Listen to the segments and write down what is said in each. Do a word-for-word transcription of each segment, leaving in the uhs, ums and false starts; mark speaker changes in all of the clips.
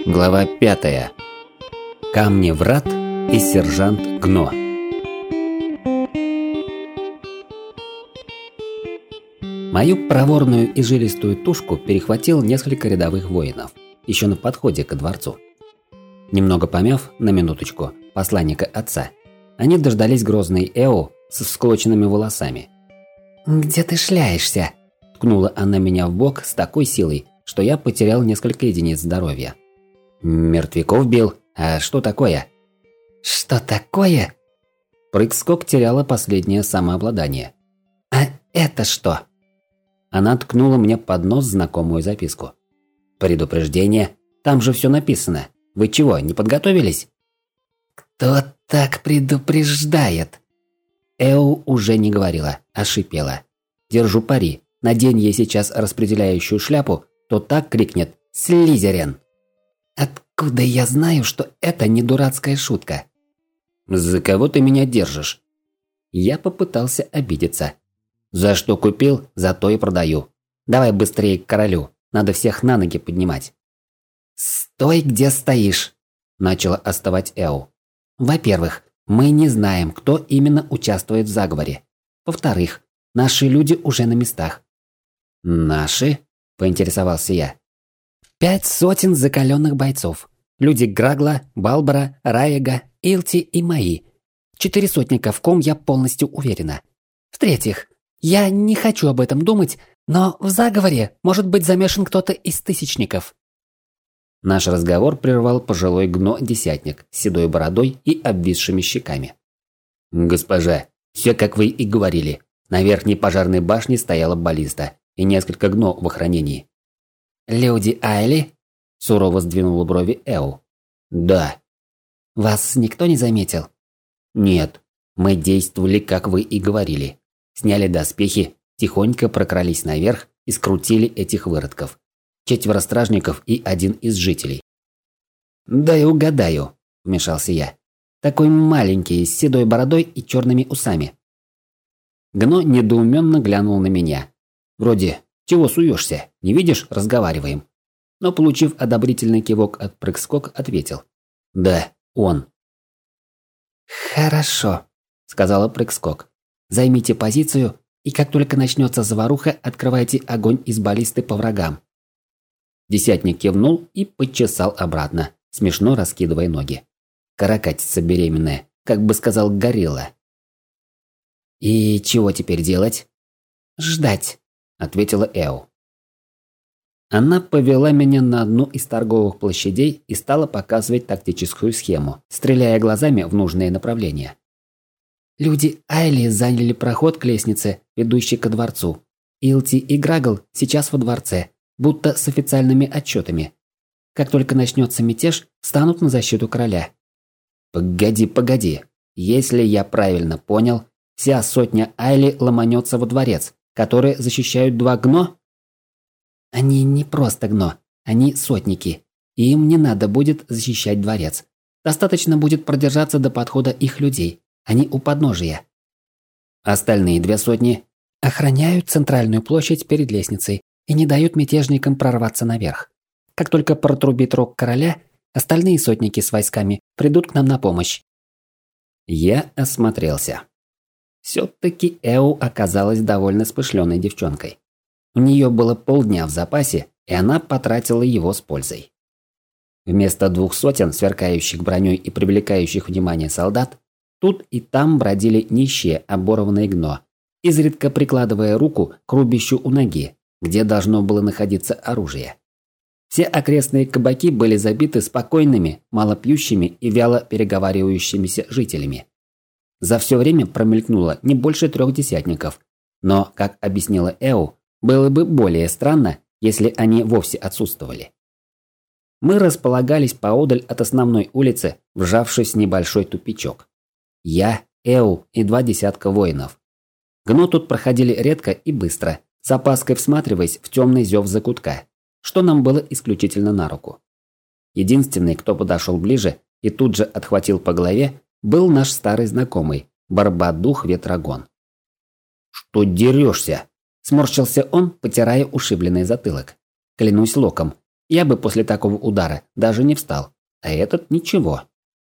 Speaker 1: Глава пятая. Камни врат и сержант Гно. Мою проворную и жилистую тушку перехватил несколько рядовых воинов, еще на подходе ко дворцу. Немного помяв, на минуточку, посланника отца, они дождались грозной Эо с всклоченными волосами. «Где ты шляешься?» – ткнула она меня в бок с такой силой, что я потерял несколько единиц здоровья. «Мертвяков бил? А что такое?» «Что такое?» Прыг-скок теряла последнее самообладание. «А это что?» Она ткнула мне под нос знакомую записку. «Предупреждение? Там же все написано. Вы чего, не подготовились?» «Кто так предупреждает?» Эу уже не говорила, а шипела. «Держу пари. Надень ей сейчас распределяющую шляпу, то так крикнет «Слизерин!» «Откуда я знаю, что это не дурацкая шутка?» «За кого ты меня держишь?» Я попытался обидеться. «За что купил, за то и продаю. Давай быстрее к королю, надо всех на ноги поднимать». «Стой, где стоишь!» – начала остывать Эу. «Во-первых, мы не знаем, кто именно участвует в заговоре. Во-вторых, наши люди уже на местах». «Наши?» – поинтересовался я. «Пять сотен закаленных бойцов. Люди Грагла, Балбара, Раега, Илти и мои. Четыре сотника, в ком я полностью уверена. В-третьих, я не хочу об этом думать, но в заговоре может быть замешан кто-то из тысячников». Наш разговор прервал пожилой гно-десятник с седой бородой и обвисшими щеками. «Госпожа, все как вы и говорили. На верхней пожарной башне стояла баллиста и несколько гно в охранении». «Люди Айли?» – сурово сдвинула брови Эу. «Да». «Вас никто не заметил?» «Нет. Мы действовали, как вы и говорили. Сняли доспехи, тихонько прокрались наверх и скрутили этих выродков. Четверо стражников и один из жителей». «Дай угадаю», – вмешался я. «Такой маленький, с седой бородой и черными усами». Гно недоуменно глянул на меня. Вроде «Чего суешься? Не видишь? Разговариваем». Но, получив одобрительный кивок от Прыг-скок, ответил. «Да, он». «Хорошо», – сказала Прыг-скок. «Займите позицию, и как только начнется заваруха, открывайте огонь из баллисты по врагам». Десятник кивнул и подчесал обратно, смешно раскидывая ноги. Каракатица беременная, как бы сказал горилла. «И чего теперь делать?» «Ждать», – ответила Эу. Она повела меня на одну из торговых площадей и стала показывать тактическую схему, стреляя глазами в нужные направления. Люди Айли заняли проход к лестнице, ведущей ко дворцу. Илти и Грагл сейчас во дворце, будто с официальными отчетами. Как только начнется мятеж, встанут на защиту короля. Погоди, погоди. Если я правильно понял, вся сотня Айли ломанется во дворец, который защищают два гно? Они не просто гно, они сотники. И им не надо будет защищать дворец. Достаточно будет продержаться до подхода их людей. Они у подножия. Остальные две сотни охраняют центральную площадь перед лестницей и не дают мятежникам прорваться наверх. Как только протрубит рог короля, остальные сотники с войсками придут к нам на помощь. Я осмотрелся. Все-таки Эу оказалась довольно смышленой девчонкой. У нее было полдня в запасе, и она потратила его с пользой. Вместо двух сотен сверкающих броней и привлекающих внимание солдат, тут и там бродили нищие оборванные гно, изредка прикладывая руку к рубищу у ноги, где должно было находиться оружие. Все окрестные кабаки были забиты спокойными, малопьющими и вяло переговаривающимися жителями. За все время промелькнуло не больше трех десятников, но, как объяснила Эу, было бы более странно, если они вовсе отсутствовали. Мы располагались поодаль от основной улицы, вжавшись в небольшой тупичок. Я, Эу и два десятка воинов. Гно тут проходили редко и быстро, с опаской всматриваясь в темный зев закутка, что нам было исключительно на руку. Единственный, кто подошел ближе и тут же отхватил по голове, был наш старый знакомый, Барбадух-Ветрогон. «Что дерешься?» – сморщился он, потирая ушибленный затылок. Клянусь локом, Я бы после такого удара даже не встал, а этот ничего.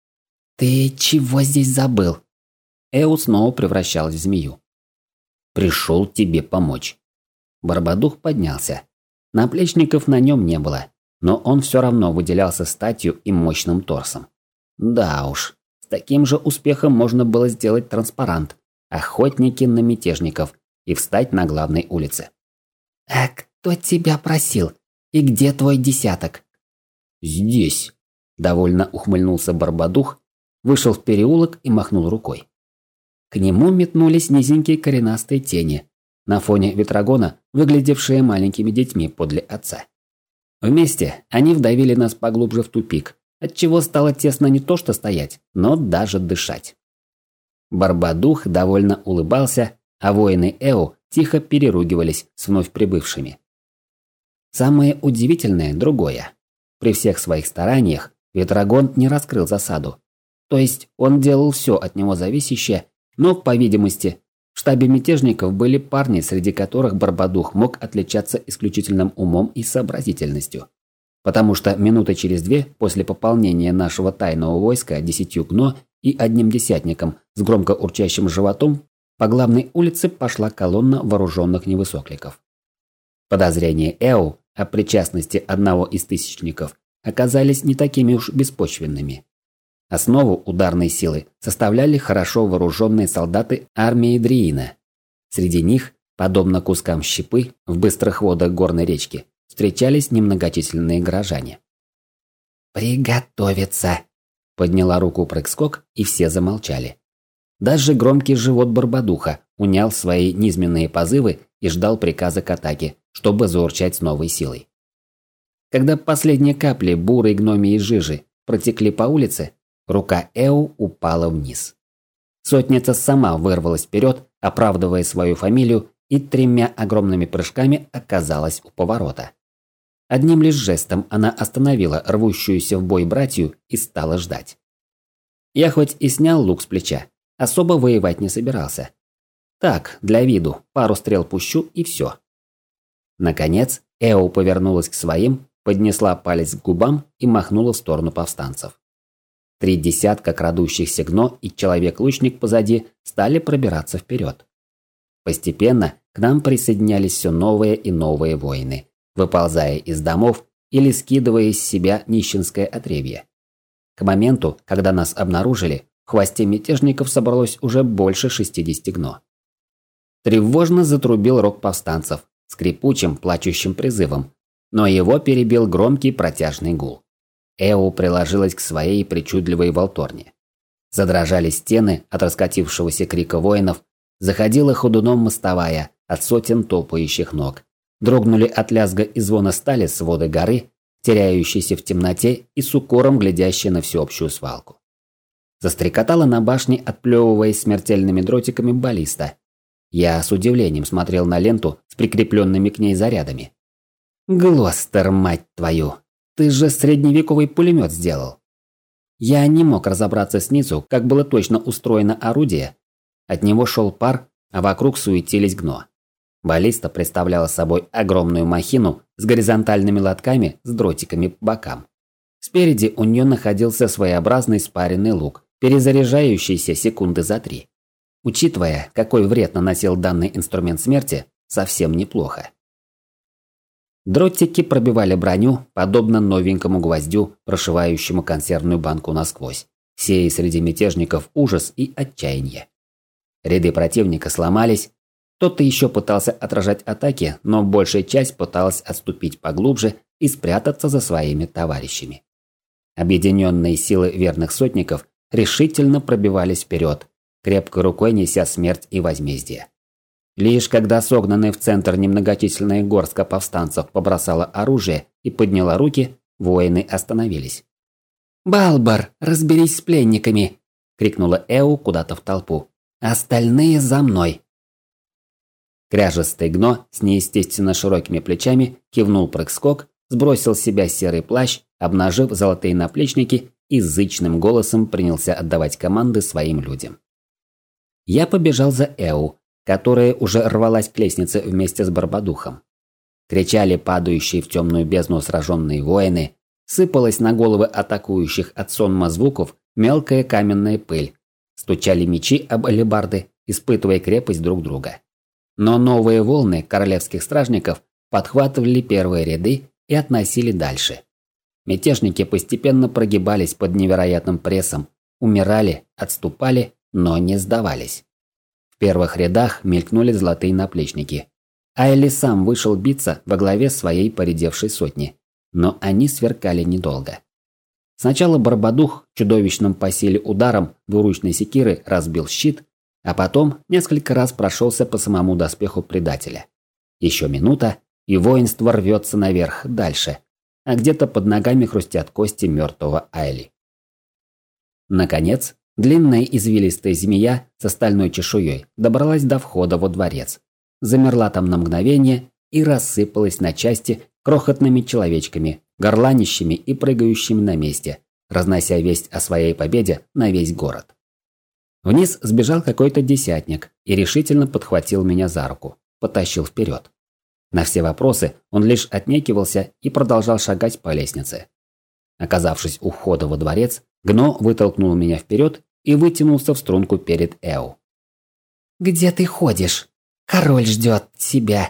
Speaker 1: «Ты чего здесь забыл?» Эу снова превращалась в змею. «Пришел тебе помочь». Барбадух поднялся. Наплечников на нем не было, но он все равно выделялся статью и мощным торсом. Да уж, с таким же успехом можно было сделать транспарант «Охотники на мятежников» и встать на главной улице. «А кто тебя просил? И где твой десяток?» «Здесь», – довольно ухмыльнулся Барбадух, вышел в переулок и махнул рукой. К нему метнулись низенькие коренастые тени, на фоне ветрогона, выглядевшие маленькими детьми подле отца. Вместе они вдавили нас поглубже в тупик, отчего стало тесно не то что стоять, но даже дышать. Барбадух довольно улыбался, а воины Эу тихо переругивались с вновь прибывшими. Самое удивительное другое. При всех своих стараниях ветрогон не раскрыл засаду. То есть он делал все от него зависящее, но, по видимости, в штабе мятежников были парни, среди которых Барбадух мог отличаться исключительным умом и сообразительностью. Потому что минуты через две после пополнения нашего тайного войска десятью гно и одним десятником с громко урчащим животом по главной улице пошла колонна вооруженных невысокликов. Подозрения Эу о причастности одного из тысячников оказались не такими уж беспочвенными. Основу ударной силы составляли хорошо вооруженные солдаты армии Дриина. Среди них, подобно кускам щепы в быстрых водах горной речки, встречались немногочисленные горожане. «Приготовиться!» – подняла руку прыг-скок, и все замолчали. Даже громкий живот Барбадуха унял свои низменные позывы и ждал приказа к атаке, чтобы заурчать с новой силой. Когда последние капли бурой гномьей жижи протекли по улице, рука Эу упала вниз. Сотница сама вырвалась вперед, оправдывая свою фамилию, и тремя огромными прыжками оказалась у поворота. Одним лишь жестом она остановила рвущуюся в бой братью и стала ждать. Я хоть и снял лук с плеча, особо воевать не собирался. Так, для виду, пару стрел пущу и все. Наконец, Эу повернулась к своим, поднесла палец к губам и махнула в сторону повстанцев. Три десятка крадущихся гно и человек-лучник позади стали пробираться вперед. Постепенно к нам присоединялись все новые и новые воины, выползая из домов или скидывая из себя нищенское отребье. К моменту, когда нас обнаружили, в хвосте мятежников собралось уже больше шестидесяти гно. Тревожно затрубил рог повстанцев, скрипучим, плачущим призывом, но его перебил громкий протяжный гул. Эу приложилась к своей причудливой волторне. Задрожали стены от раскатившегося крика воинов, заходила ходуном мостовая от сотен топающих ног. Дрогнули от лязга и звона стали своды горы, теряющиеся в темноте и с укором глядящие на всеобщую свалку. Застрекотала на башне, отплевываясь смертельными дротиками, баллиста. Я с удивлением смотрел на ленту с прикрепленными к ней зарядами. «Глостер, мать твою! Ты же средневековый пулемет сделал!» Я не мог разобраться снизу, как было точно устроено орудие. От него шел пар, а вокруг суетились гно. Баллиста представляла собой огромную махину с горизонтальными лотками с дротиками по бокам. Спереди у нее находился своеобразный спаренный лук, перезаряжающийся секунды за три. Учитывая, какой вред наносил данный инструмент смерти, совсем неплохо. Дротики пробивали броню, подобно новенькому гвоздю, прошивающему консервную банку насквозь, сея среди мятежников ужас и отчаяние. Ряды противника сломались, кто-то еще пытался отражать атаки, но большая часть пыталась отступить поглубже и спрятаться за своими товарищами. Объединенные силы верных сотников решительно пробивались вперед, крепкой рукой неся смерть и возмездие. Лишь когда согнанная в центр немногочисленная горстка повстанцев побросала оружие и подняла руки, воины остановились. «Балбар, разберись с пленниками!» – крикнула Эу куда-то в толпу. «Остальные за мной!» Кряжестый гно с неестественно широкими плечами кивнул прыг-скок, сбросил с себя серый плащ, обнажив золотые наплечники и зычным голосом принялся отдавать команды своим людям. Я побежал за Эу, которая уже рвалась к лестнице вместе с Барбадухом. Кричали падающие в темную бездну сраженные воины, сыпалась на головы атакующих от сонма звуков мелкая каменная пыль, стучали мечи об алебарды, испытывая крепость друг друга. Но новые волны королевских стражников подхватывали первые ряды и относили дальше. Мятежники постепенно прогибались под невероятным прессом, умирали, отступали, но не сдавались. В первых рядах мелькнули золотые наплечники. Айли сам вышел биться во главе своей поредевшей сотни, но они сверкали недолго. Сначала Барбадух чудовищным по силе ударом двуручной секиры разбил щит, а потом несколько раз прошелся по самому доспеху предателя. Еще минута, и воинство рвется наверх, дальше, а где-то под ногами хрустят кости мертвого Айли. Наконец, длинная извилистая змея со стальной чешуей добралась до входа во дворец, замерла там на мгновение и рассыпалась на части крохотными человечками, горланищами и прыгающими на месте, разнося весть о своей победе на весь город. Вниз сбежал какой-то десятник и решительно подхватил меня за руку, потащил вперед. На все вопросы он лишь отнекивался и продолжал шагать по лестнице. Оказавшись у входа во дворец, Гно вытолкнул меня вперед и вытянулся в струнку перед Эу. «Где ты ходишь? Король ждет тебя!»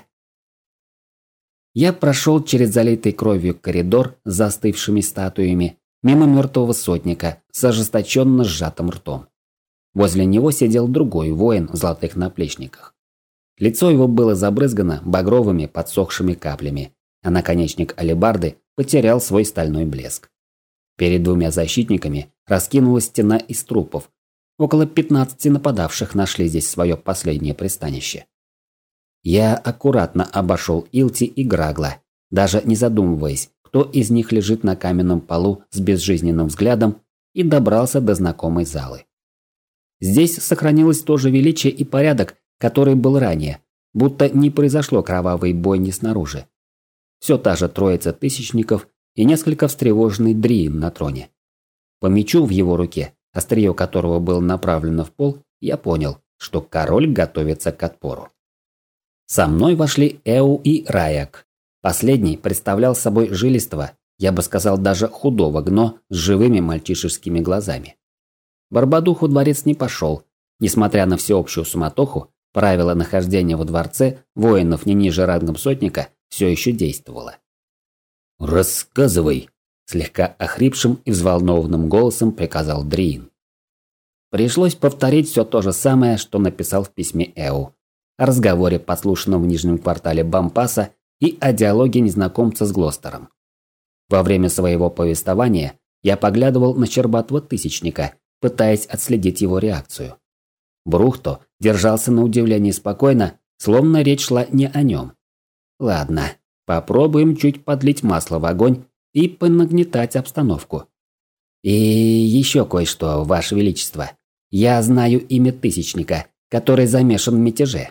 Speaker 1: Я прошел через залитый кровью коридор с застывшими статуями, мимо мертвого сотника с ожесточенно сжатым ртом. Возле него сидел другой воин в золотых наплечниках. Лицо его было забрызгано багровыми подсохшими каплями, а наконечник алебарды потерял свой стальной блеск. Перед двумя защитниками раскинулась стена из трупов. Около пятнадцати нападавших нашли здесь свое последнее пристанище. Я аккуратно обошел Илти и Грагла, даже не задумываясь, кто из них лежит на каменном полу с безжизненным взглядом, и добрался до знакомой залы. Здесь сохранилось то же величие и порядок, который был ранее, будто не произошло кровавой бойни снаружи. Все та же троица тысячников и несколько встревоженный Дриин на троне. По мечу в его руке, острие которого было направлено в пол, я понял, что король готовится к отпору. Со мной вошли Эу и Раяк. Последний представлял собой жилистого, я бы сказал даже худого гно с живыми мальчишескими глазами. Барбадух во дворец не пошел. Несмотря на всеобщую суматоху, правило нахождения во дворце воинов не ниже рангом сотника все еще действовало. «Рассказывай!» – слегка охрипшим и взволнованным голосом приказал Дриин. Пришлось повторить все то же самое, что написал в письме Эу. О разговоре, подслушанном в нижнем квартале Бампаса, и о диалоге незнакомца с Глостером. Во время своего повествования я поглядывал на щербатого тысячника, пытаясь отследить его реакцию. Брухто держался на удивление спокойно, словно речь шла не о нем. Ладно, попробуем чуть подлить масло в огонь и понагнетать обстановку. И еще кое-что, Ваше Величество. Я знаю имя тысячника, который замешан в мятеже.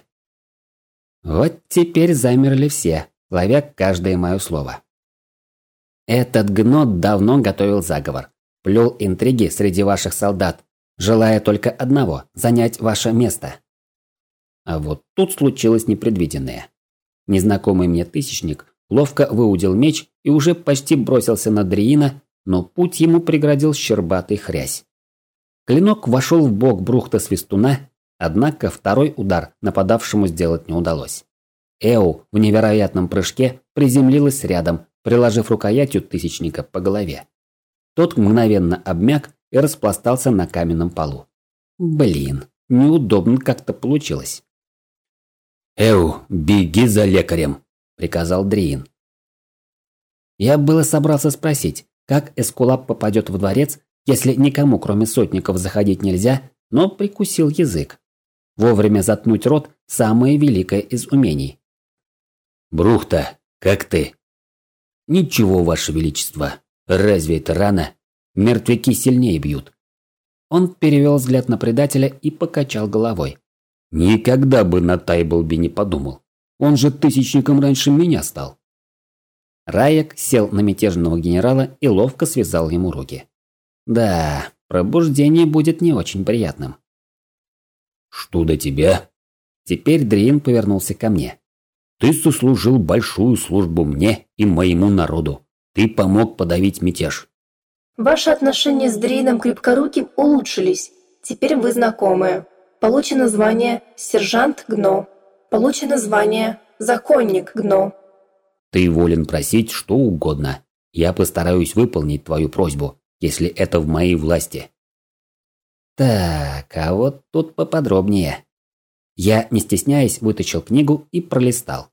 Speaker 1: Вот теперь замерли все, ловя каждое мое слово. Этот гнот давно готовил заговор, плел интриги среди ваших солдат, желая только одного – занять ваше место. А вот тут случилось непредвиденное. Незнакомый мне тысячник ловко выудил меч и уже почти бросился на Дриина, но путь ему преградил щербатый хрясь. Клинок вошел в бок Брухта-свистуна, однако второй удар нападавшему сделать не удалось. Эу в невероятном прыжке приземлилась рядом, приложив рукоятью тысячника по голове. Тот мгновенно обмяк и распластался на каменном полу. Блин, неудобно как-то получилось. «Эу, беги за лекарем!» – приказал Дриин. Я было собрался спросить, как Эскулап попадет во дворец, если никому, кроме сотников, заходить нельзя, но прикусил язык. Вовремя заткнуть рот – самое великое из умений. «Брухта, как ты?» «Ничего, Ваше Величество. Разве это рано? Мертвяки сильнее бьют». Он перевел взгляд на предателя и покачал головой. «Никогда бы на Тайблби не подумал. Он же тысячником раньше меня стал». Раяк сел на мятежного генерала и ловко связал ему руки. Да, пробуждение будет не очень приятным. «Что до тебя?» Теперь Дриин повернулся ко мне. Ты сослужил большую службу мне и моему народу. Ты помог подавить мятеж.
Speaker 2: Ваши отношения с Дрейном Крепкоруким улучшились. Теперь вы знакомы. Получено звание «Сержант Гно». Получено звание «Законник Гно».
Speaker 1: Ты волен просить что угодно. Я постараюсь выполнить твою просьбу, если это в моей власти. Так, а вот тут поподробнее. Я, не стесняясь, вытащил книгу и пролистал.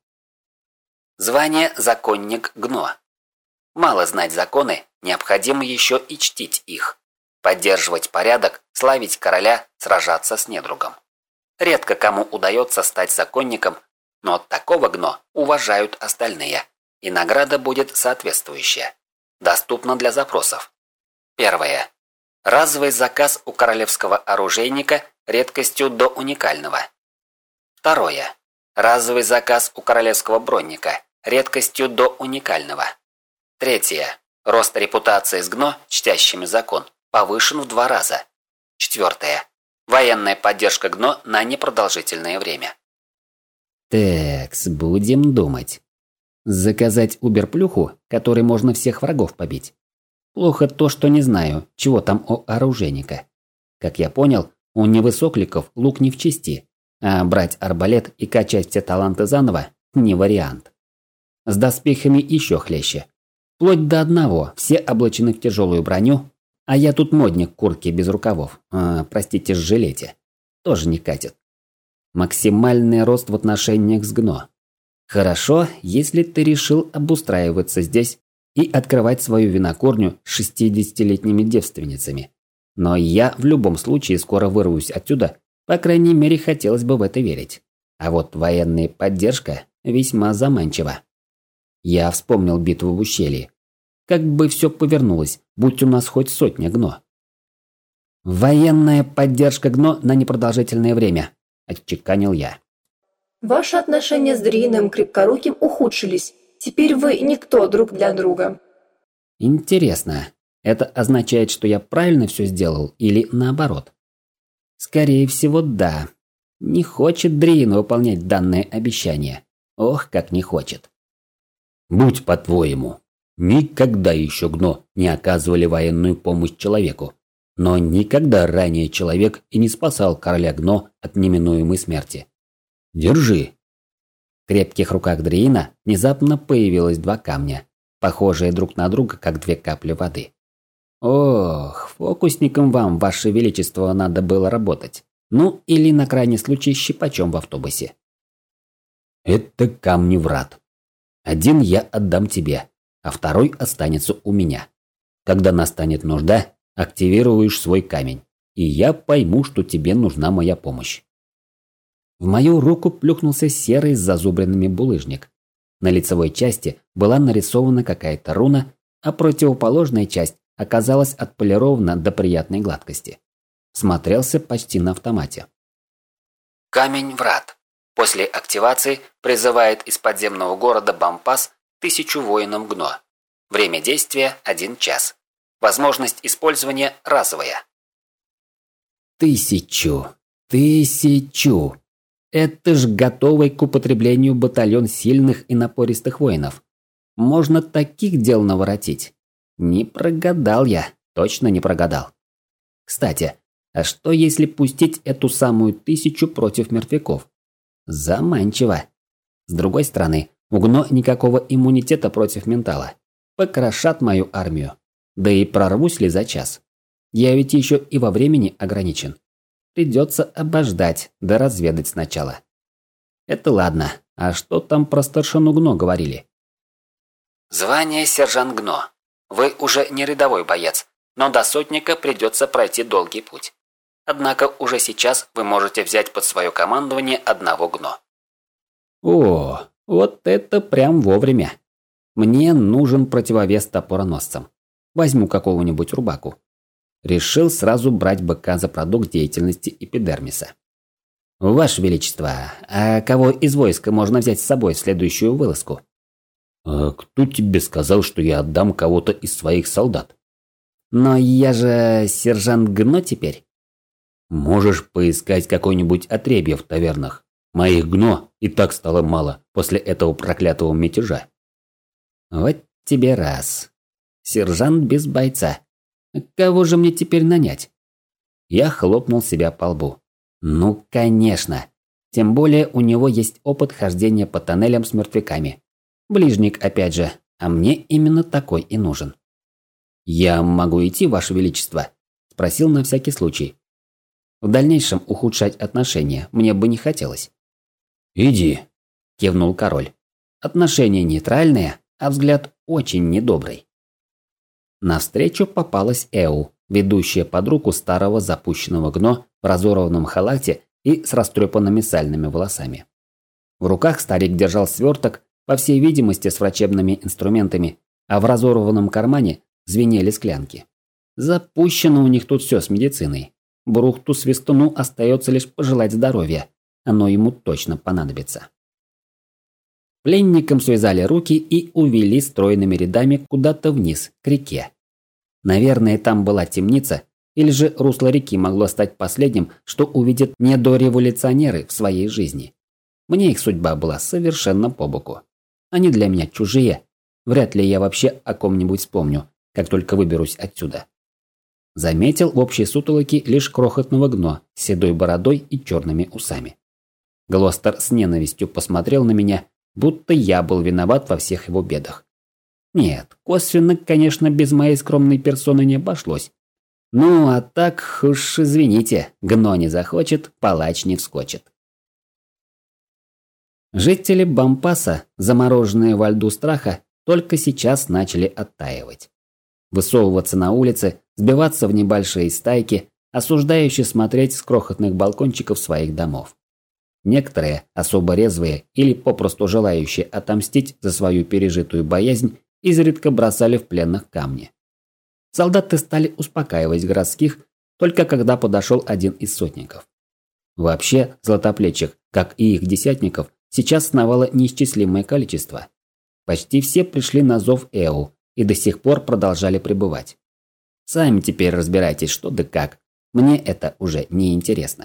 Speaker 1: Звание «Законник Гно». Мало знать законы, необходимо еще и чтить их. Поддерживать порядок, славить короля, сражаться с недругом. Редко кому удается стать законником, но такого Гно уважают остальные, и награда будет соответствующая. Доступна для запросов. Первое. Разовый заказ у королевского оружейника редкостью до уникального. Второе. Разовый заказ у королевского бронника редкостью до уникального. Третье. Рост репутации с Гно, чтящими закон, повышен в два раза. Четвертое. Военная поддержка Гно на непродолжительное время. Такс, будем думать. Заказать убер-плюху, которой можно всех врагов побить. Плохо то, что не знаю, чего там у оружейника. Как я понял, у невысокликов лук не в чести, а брать арбалет и качать все таланты заново – не вариант. С доспехами еще хлеще. Вплоть до одного, все облачены в тяжелую броню, а я тут модник куртки без рукавов, а, простите, с жилете. Тоже не катит. Максимальный рост в отношениях с Гно. Хорошо, если ты решил обустраиваться здесь и открывать свою винокурню с шестидесятилетними девственницами. Но я в любом случае скоро вырвусь отсюда, по крайней мере хотелось бы в это верить. А вот военная поддержка весьма заманчива. Я вспомнил битву в ущелье. Как бы все повернулось, будь у нас хоть сотня Гно. «Военная поддержка Гно на непродолжительное время», – отчеканил я.
Speaker 2: Ваши отношения с Дрейном Крепкоруким ухудшились. Теперь вы никто друг для друга.
Speaker 1: Интересно, это означает, что я правильно все сделал или наоборот? Скорее всего, да. Не хочет Дрейн выполнять данное обещание. Ох, как не хочет. Будь по-твоему. Никогда еще Гно не оказывали военную помощь человеку. Но никогда ранее человек и не спасал короля Гно от неминуемой смерти. Держи. В крепких руках Дрейна внезапно появилось два камня, похожие друг на друга, как две капли воды. Ох, фокусникам вам, ваше величество, надо было работать. Ну, или на крайний случай щипачом в автобусе. Это камни врат. Один я отдам тебе, а второй останется у меня. Когда настанет нужда, активируешь свой камень, и я пойму, что тебе нужна моя помощь. В мою руку плюхнулся серый с зазубринами булыжник. На лицевой части была нарисована какая-то руна, а противоположная часть оказалась отполирована до приятной гладкости. Смотрелся почти на автомате. Камень врат. После активации призывает из подземного города Бампас тысячу воинов Гно. Время действия – один час. Возможность использования разовая. Тысячу. Тысячу. Это ж готовый к употреблению батальон сильных и напористых воинов. Можно таких дел наворотить. Не прогадал я, точно не прогадал. Кстати, а что если пустить эту самую тысячу против мертвяков? Заманчиво. С другой стороны, у Гно никакого иммунитета против ментала. Покрошат мою армию. Да и прорвусь ли за час? Я ведь еще и во времени ограничен. Придется обождать, да разведать сначала. Это ладно, а что там про старшину Гно говорили? Звание сержант Гно. Вы уже не рядовой боец, но до сотника придется пройти долгий путь. Однако уже сейчас вы можете взять под свое командование одного Гно. О, вот это прям вовремя. Мне нужен противовес топороносцам. Возьму какого-нибудь рубаку. Решил сразу брать быка за продукт деятельности эпидермиса. Ваше Величество, а кого из войска можно взять с собой в следующую вылазку? А кто тебе сказал, что я отдам кого-то из своих солдат? Но я же сержант Гно теперь. Можешь поискать какое-нибудь отребье в тавернах. Моих гно и так стало мало после этого проклятого мятежа. Вот тебе раз. Сержант без бойца. Кого же мне теперь нанять? Я хлопнул себя по лбу. Ну, конечно. Тем более у него есть опыт хождения по тоннелям с мертвяками. Ближник, опять же, а мне именно такой и нужен. «Я могу идти, Ваше Величество?» – спросил на всякий случай. В дальнейшем ухудшать отношения мне бы не хотелось. «Иди», – кивнул король. Отношения нейтральные, а взгляд очень недобрый. Навстречу попалась Эу, ведущая под руку старого запущенного гно в разорванном халате и с растрепанными сальными волосами. В руках старик держал сверток, по всей видимости, с врачебными инструментами, а в разорванном кармане звенели склянки. Запущено у них тут все с медициной. Брухту-свистуну остается лишь пожелать здоровья. Оно ему точно понадобится. Пленникам связали руки и увели стройными рядами куда-то вниз, к реке. Наверное, там была темница, или же русло реки могло стать последним, что увидят недореволюционеры в своей жизни. Мне их судьба была совершенно по боку. Они для меня чужие. Вряд ли я вообще о ком-нибудь вспомню, как только выберусь отсюда. Заметил в общей сутолоке лишь крохотного гно с седой бородой и черными усами. Глостер с ненавистью посмотрел на меня, будто я был виноват во всех его бедах. Нет, косвенно, конечно, без моей скромной персоны не обошлось. Ну, а так, уж извините, гно не захочет, палач не вскочит. Жители Бампаса, замороженные во льду страха, только сейчас начали оттаивать. Высовываться на улице, сбиваться в небольшие стайки, осуждающие смотреть с крохотных балкончиков своих домов. Некоторые, особо резвые или попросту желающие отомстить за свою пережитую боязнь, изредка бросали в пленных камни. Солдаты стали успокаивать городских, только когда подошел один из сотников. Вообще, златоплечих, как и их десятников, сейчас сновало неисчислимое количество. Почти все пришли на зов Эу и до сих пор продолжали пребывать. Сами теперь разбирайтесь, что да как. Мне это уже не интересно.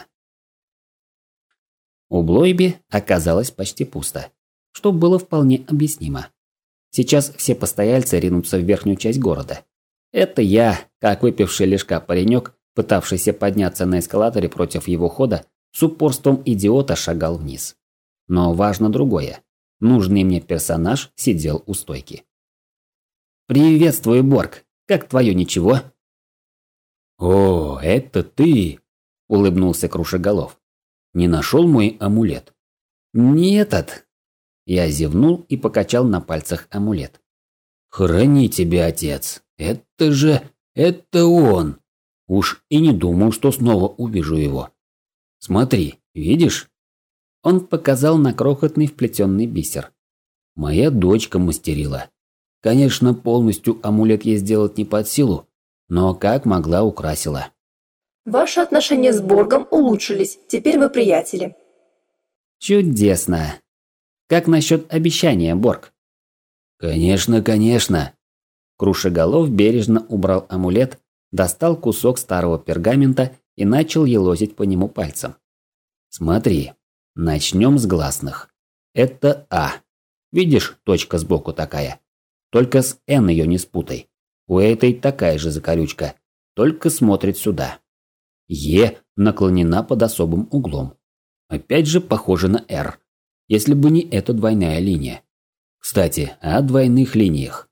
Speaker 1: У Блойби оказалось почти пусто, что было вполне объяснимо. Сейчас все постояльцы ринутся в верхнюю часть города. Это я, как выпивший лишка паренек, пытавшийся подняться на эскалаторе против его хода, с упорством идиота шагал вниз. Но важно другое. Нужный мне персонаж сидел у стойки. «Приветствую, Борг. Как твое ничего?» «О, это ты!» – улыбнулся Крушеголов. «Не нашел мой амулет?» «Не этот!» Я зевнул и покачал на пальцах амулет. «Храни тебя, отец! Это же... это он! Уж и не думал, что снова увижу его. Смотри, видишь?» Он показал на крохотный вплетенный бисер. «Моя дочка мастерила. Конечно, полностью амулет ей сделать не под силу, но как могла украсила».
Speaker 2: Ваши отношения с Боргом улучшились, теперь вы приятели.
Speaker 1: Чудесно. Как насчет обещания, Борг? Конечно, конечно. Крушеголов бережно убрал амулет, достал кусок старого пергамента и начал елозить по нему пальцем. Смотри, начнем с гласных. Это А. Видишь, точка сбоку такая? Только с Н ее не спутай. У этой такая же закорючка, только смотрит сюда. Е наклонена под особым углом. Опять же похоже на Р, если бы не эта двойная линия. Кстати, о двойных линиях.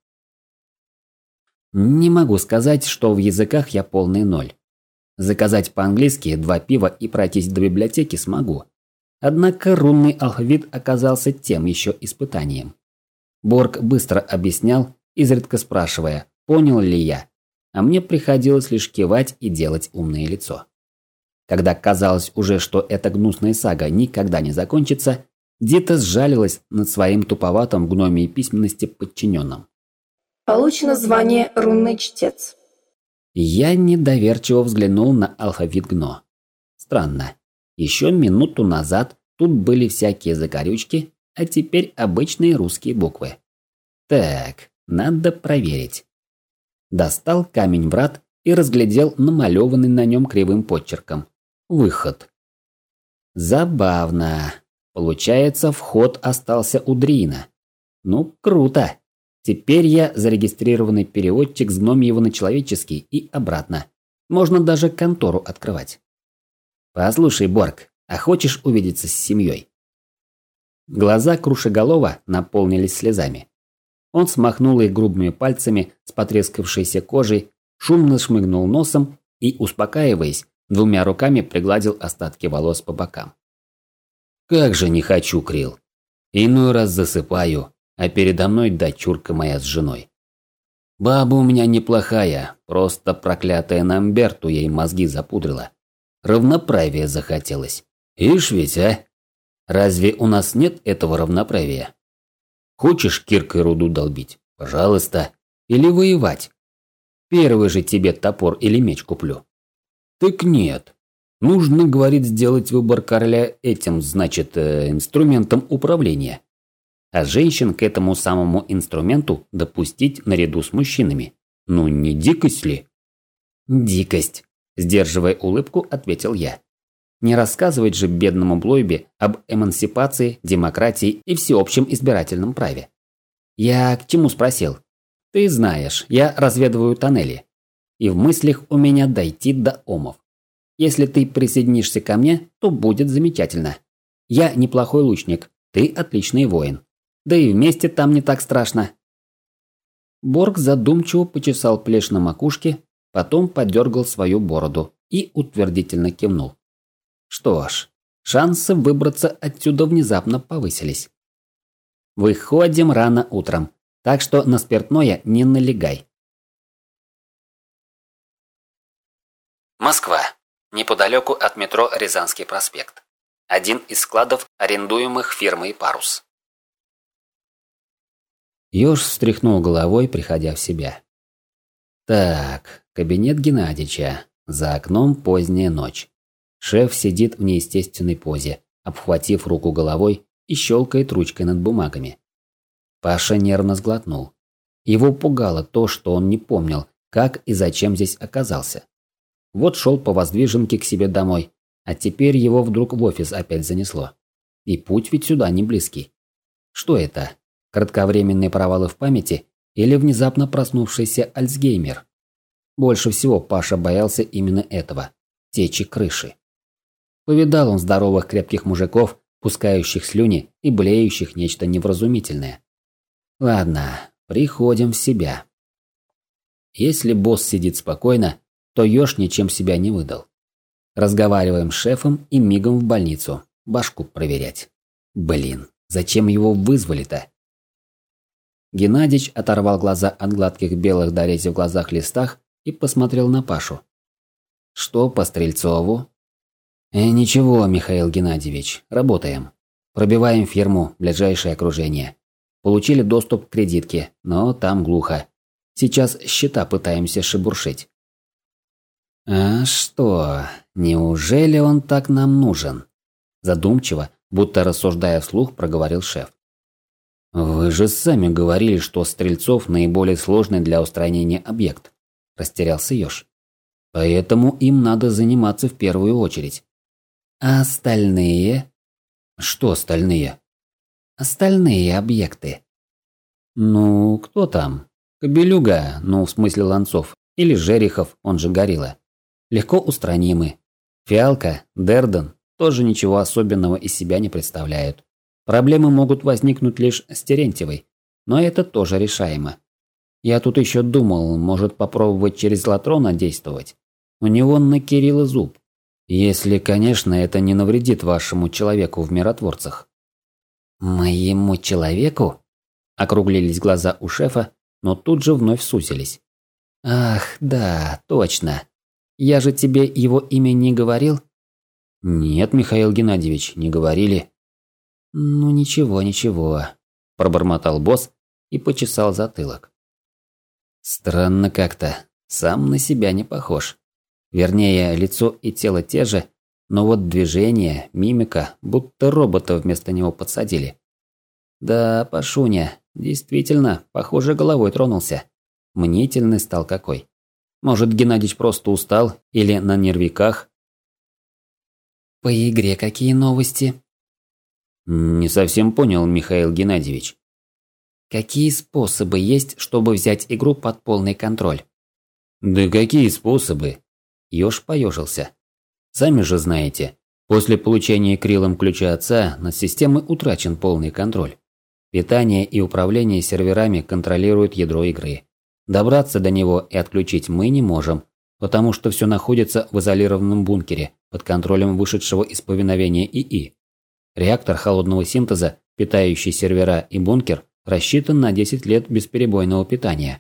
Speaker 1: Не могу сказать, что в языках я полный ноль. Заказать по-английски два пива и пройтись до библиотеки смогу. Однако рунный алфавит оказался тем еще испытанием. Борг быстро объяснял, изредка спрашивая, понял ли я, а мне приходилось лишь кивать и делать умное лицо. Когда казалось уже, что эта гнусная сага никогда не закончится, Дита сжалилась над своим туповатым в гномии письменности подчиненным.
Speaker 2: Получено звание «Рунный чтец».
Speaker 1: Я недоверчиво взглянул на алфавит Гно. Странно. Еще минуту назад тут были всякие закорючки, а теперь обычные русские буквы. Так, надо проверить. Достал камень врат и разглядел намалеванный на нем кривым подчерком. Выход. Забавно. Получается, вход остался у Дриина. Ну, круто. Теперь я зарегистрированный переводчик с гномьего на человеческий и обратно. Можно даже контору открывать. Послушай, Борг, а хочешь увидеться с семьей? Глаза Крушеголова наполнились слезами. Он смахнул их грубыми пальцами с потрескавшейся кожей, шумно шмыгнул носом и, успокаиваясь, двумя руками пригладил остатки волос по бокам. Как же не хочу, Крил. Иной раз засыпаю, а передо мной дочурка моя с женой. Баба у меня неплохая, просто проклятая Намберту ей мозги запудрила. Равноправия захотелось. Ишь ведь, а? Разве у нас нет этого равноправия? Хочешь киркой руду долбить? Пожалуйста. Или воевать? Первый же тебе топор или меч куплю. Так нет. Нужно, говорит, сделать выбор короля этим, значит, э, инструментом управления. А женщин к этому самому инструменту допустить наряду с мужчинами. Ну не дикость ли? Дикость, сдерживая улыбку, ответил я. Не рассказывать же бедному Блойбе об эмансипации, демократии и всеобщем избирательном праве. Я к чему спросил? Ты знаешь, я разведываю тоннели. И в мыслях у меня дойти до омов. Если ты присоединишься ко мне, то будет замечательно. Я неплохой лучник, ты отличный воин. Да и вместе там не так страшно. Борг задумчиво почесал плешь на макушке, потом подергал свою бороду и утвердительно кивнул. Что ж, шансы выбраться отсюда внезапно повысились. Выходим рано утром, так что на спиртное не налегай. Москва. Неподалеку от метро Рязанский проспект. Один из складов, арендуемых фирмой «Парус». Ёж встряхнул головой, приходя в себя. Так, кабинет Геннадича. За окном поздняя ночь. Шеф сидит в неестественной позе, обхватив руку головой и щелкает ручкой над бумагами. Паша нервно сглотнул. Его пугало то, что он не помнил, как и зачем здесь оказался. Вот шел по воздвиженке к себе домой, а теперь его вдруг в офис опять занесло. И путь ведь сюда не близкий. Что это? Кратковременные провалы в памяти или внезапно проснувшийся Альцгеймер? Больше всего Паша боялся именно этого – течи крыши. Повидал он здоровых крепких мужиков, пускающих слюни и блеющих нечто невразумительное. Ладно, приходим в себя. Если босс сидит спокойно, то Ёж ничем себя не выдал. Разговариваем с шефом и мигом в больницу, башку проверять. Блин, зачем его вызвали-то? Геннадич оторвал глаза от гладких белых до рези в глазах листах и посмотрел на Пашу. Что по Стрельцову? Э, ничего, Михаил Геннадьевич, работаем. Пробиваем фирму, ближайшее окружение. Получили доступ к кредитке, но там глухо. Сейчас счета пытаемся шебуршить. А что, неужели он так нам нужен? Задумчиво, будто рассуждая вслух, проговорил шеф. Вы же сами говорили, что Стрельцов наиболее сложный для устранения объект. Растерялся Ёж. Поэтому им надо заниматься в первую очередь. А остальные? Что остальные? Остальные объекты. Ну, кто там? Кобелюга, ну в смысле Ланцов, или Жерехов, он же Горилла. Легко устранимы. Фиалка, Дерден тоже ничего особенного из себя не представляют. Проблемы могут возникнуть лишь с Терентьевой, но это тоже решаемо. Я тут еще думал, может попробовать через Латрона действовать. У него на Кирилла зуб. Если, конечно, это не навредит вашему человеку в миротворцах. Моему человеку? Округлились глаза у шефа, но тут же вновь сузились. Ах, да, точно. Я же тебе его имя не говорил? Нет, Михаил Геннадьевич, не говорили. Ну ничего, ничего, пробормотал босс и почесал затылок. Странно как-то, сам на себя не похож. Вернее, лицо и тело те же, но вот движение, мимика, будто робота вместо него подсадили. Да, Пашуня, действительно, похоже, головой тронулся. Мнительный стал какой. Может, Геннадич просто устал или на нервиках? По игре какие новости? Не совсем понял, Михаил Геннадьевич.
Speaker 3: Какие способы есть, чтобы взять игру под полный контроль?
Speaker 1: Да какие способы? Ёж поежился. Сами же знаете, после получения Криллом ключа отца над системой утрачен полный контроль. Питание и управление серверами контролирует ядро игры. Добраться до него и отключить мы не можем, потому что все находится в изолированном бункере под контролем вышедшего из повиновения ИИ. Реактор холодного синтеза, питающий сервера и бункер, рассчитан на десять лет бесперебойного питания.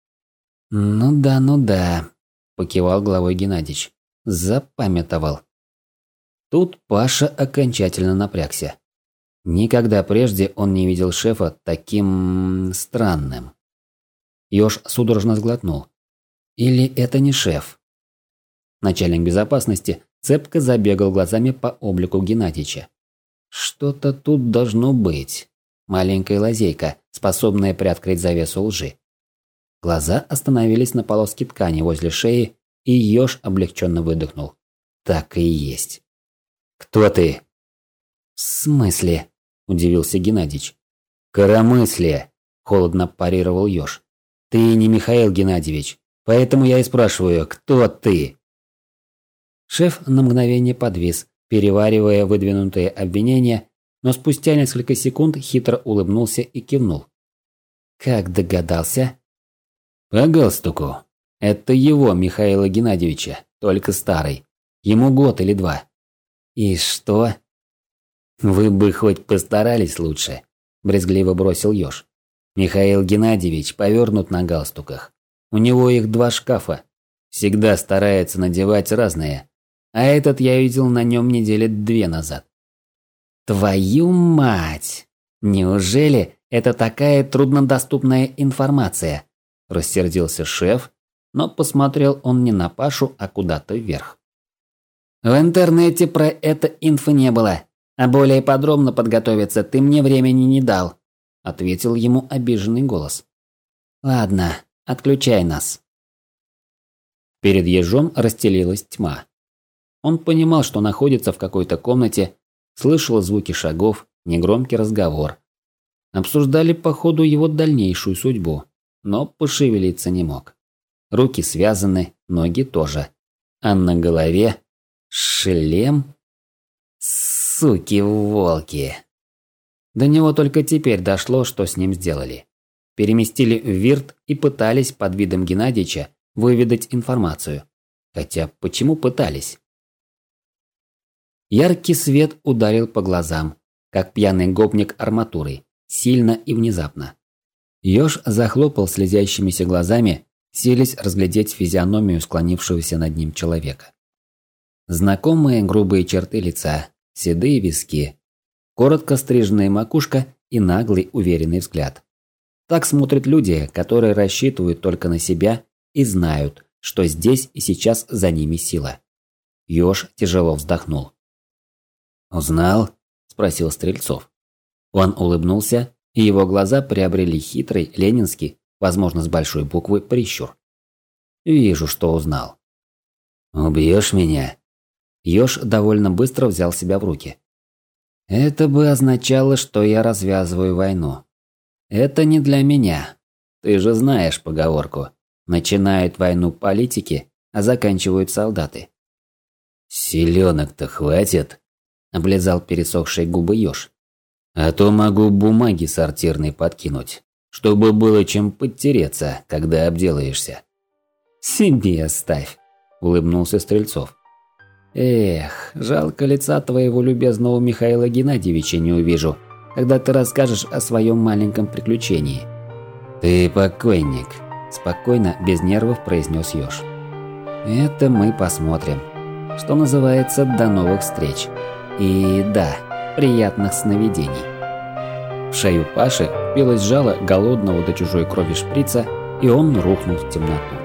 Speaker 3: Ну да, ну да, покивал головой Геннадьевич. Запамятовал.
Speaker 1: Тут Паша окончательно напрягся. Никогда прежде он не видел шефа таким странным. Ёж судорожно сглотнул. Или это не шеф? Начальник безопасности цепко забегал глазами по облику Геннадьевича. Что-то тут должно быть. Маленькая лазейка, способная приоткрыть завесу лжи. Глаза остановились на полоске ткани возле шеи, и Ёж облегченно выдохнул. Так и есть. «Кто ты?»
Speaker 3: «В смысле?» – удивился Геннадьевич.
Speaker 1: «Коромыслие», – холодно парировал Ёж. «Ты не Михаил Геннадьевич, поэтому я и спрашиваю, кто ты?» Шеф на мгновение подвис, переваривая выдвинутые обвинения, но спустя несколько секунд хитро улыбнулся и кивнул.
Speaker 3: «Как догадался?»
Speaker 1: «По галстуку. Это его, Михаила Геннадьевича, только старый. Ему год или два».
Speaker 3: «И что?»
Speaker 1: «Вы бы хоть постарались лучше», – брезгливо бросил Ёж. «Михаил Геннадьевич повернут на галстуках. У него их два шкафа. Всегда старается надевать разные. А этот я видел на нем недели две назад».
Speaker 3: «Твою мать! Неужели это такая труднодоступная информация?» – рассердился шеф, но посмотрел он не на Пашу, а куда-то вверх. «В интернете про это инфы не было, а более подробно подготовиться ты мне времени не дал», – ответил ему обиженный голос. «Ладно, отключай нас».
Speaker 1: Перед Ежом расстелилась тьма. Он понимал, что находится в какой-то комнате, слышал звуки шагов, негромкий разговор. Обсуждали по ходу его дальнейшую судьбу, но пошевелиться не мог. Руки связаны, ноги тоже. А на голове шлем? Суки-волки! До него только теперь дошло, что с ним сделали. Переместили в Вирт и пытались под видом Геннадьевича выведать информацию. Хотя почему пытались? Яркий свет ударил по глазам, как пьяный гопник арматурой, сильно и внезапно. Ёж захлопал слезящимися глазами, силясь разглядеть физиономию склонившегося над ним человека. Знакомые грубые черты лица, седые виски, коротко стриженная макушка и наглый уверенный взгляд. Так смотрят люди, которые рассчитывают только на себя и знают, что здесь и сейчас за ними сила. Ёж тяжело вздохнул. «Узнал?» – спросил Стрельцов. Он улыбнулся, и его глаза приобрели хитрый, ленинский, возможно, с большой буквы, прищур. «Вижу, что узнал». «Убьешь меня?» Ёж довольно быстро взял себя в руки. «Это бы означало, что я развязываю войну. Это не для меня. Ты же знаешь поговорку. Начинают войну политики, а заканчивают солдаты». «Селенок-то хватит?» – облизал пересохшие губы Ёж. «А то могу бумаги сортирной подкинуть, чтобы было чем подтереться, когда обделаешься». «Себе оставь», – улыбнулся Стрельцов. «Эх, жалко, лица твоего любезного Михаила Геннадьевича не увижу, когда ты расскажешь о своем маленьком приключении». «Ты покойник», – спокойно, без нервов произнес Ёж. «Это мы посмотрим. Что называется, до новых встреч. И да, приятных сновидений». В шею Паши впилось жало голодного до чужой крови шприца, и он рухнул в темноту.